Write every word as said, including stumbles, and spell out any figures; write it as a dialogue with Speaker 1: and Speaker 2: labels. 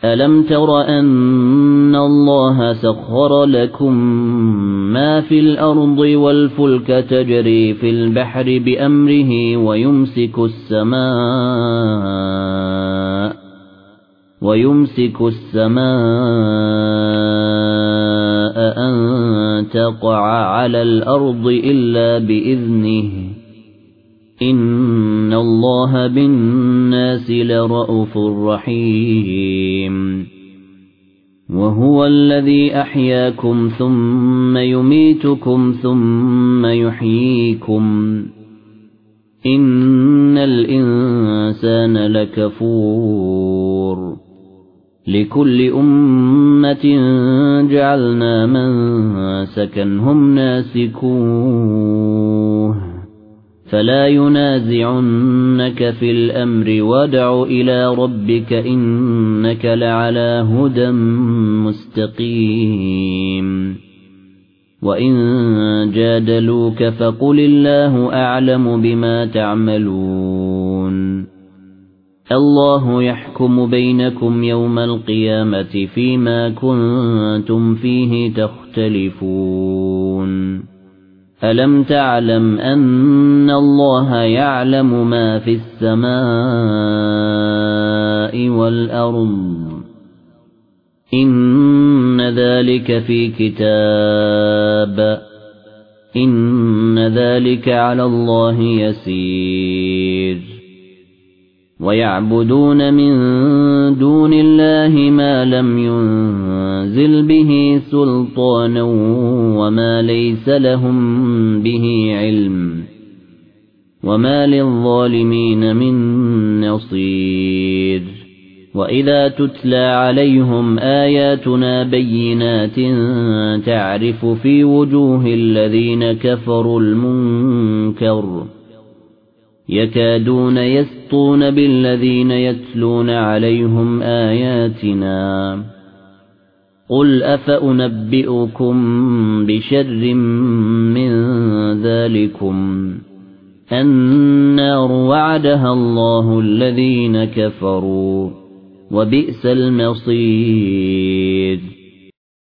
Speaker 1: أَلَمْ تَرَ أَنَّ اللَّهَ سَخَّرَ لَكُم مَّا فِي الْأَرْضِ وَالْفُلْكَ تَجْرِي فِي الْبَحْرِ بِأَمْرِهِ وَيُمْسِكُ السَّمَاءَ وَيُمْسِكُ السَّمَاءَ أَن تَقَعَ عَلَى الْأَرْضِ إِلَّا بِإِذْنِهِ إِنَّ اللَّهَ بِالنَّاسِ لَرَءُوفٌ رَحِيمٌ وَهُوَ الَّذِي أَحْيَاكُمْ ثُمَّ يُمِيتُكُمْ ثُمَّ يُحْيِيكُمْ إِنَّ الْإِنسَانَ لَكَفُورٌ لِكُلِّ أُمَّةٍ جَعَلْنَا مَنسَكًا هُمْ نَاسِكُوهُ فَلَا يُنَازِعُنَّكَ فِي الْأَمْرِ وَادْعُ إِلَى رَبِّكَ إِنَّكَ لَعَلَى هُدًى مُسْتَقِيمٍ وَإِن جَادَلُوكَ فَقُلِ اللَّهُ أَعْلَمُ بِمَا تَعْمَلُونَ اللَّهُ يَحْكُمُ بَيْنَكُمْ يَوْمَ الْقِيَامَةِ فِيمَا كُنتُمْ فِيهِ تَخْتَلِفُونَ أَلَمْ تَعْلَمْ أَنَّ اللَّهَ يَعْلَمُ مَا فِي السَّمَاءِ وَالْأَرْضِ إِنَّ ذَلِكَ فِي كِتَابٍ إِنَّ ذَلِكَ عَلَى اللَّهِ يَسِيرٌ وَيَعْبُدُونَ مِن دُونِ اللَّهِ مَا لَمْ يُنزِلْ بِهِ سُلْطَانًا وَمَا لَيْسَ لَهُم بِهِ عِلْمٌ وَمَا لِلظَّالِمِينَ مِن نَّصِيرٍ وَإِذَا تُتْلَى عَلَيْهِمْ آيَاتُنَا بَيِّنَاتٍ تَعْرِفُ فِي وُجُوهِ الَّذِينَ كَفَرُوا الْمُنكَرَ يَكَادُونَ يَسْطُونَ بِالَّذِينَ يَتْلُونَ عَلَيْهِمْ آيَاتِنَا قُلْ أَفَأُنَبِّئُكُم بِشَرٍّ مِّن ذَلِكُمْ النَّارُ وَعَدَهَا اللَّهُ الَّذِينَ كَفَرُوا وَبِئْسَ الْمَصِيرُ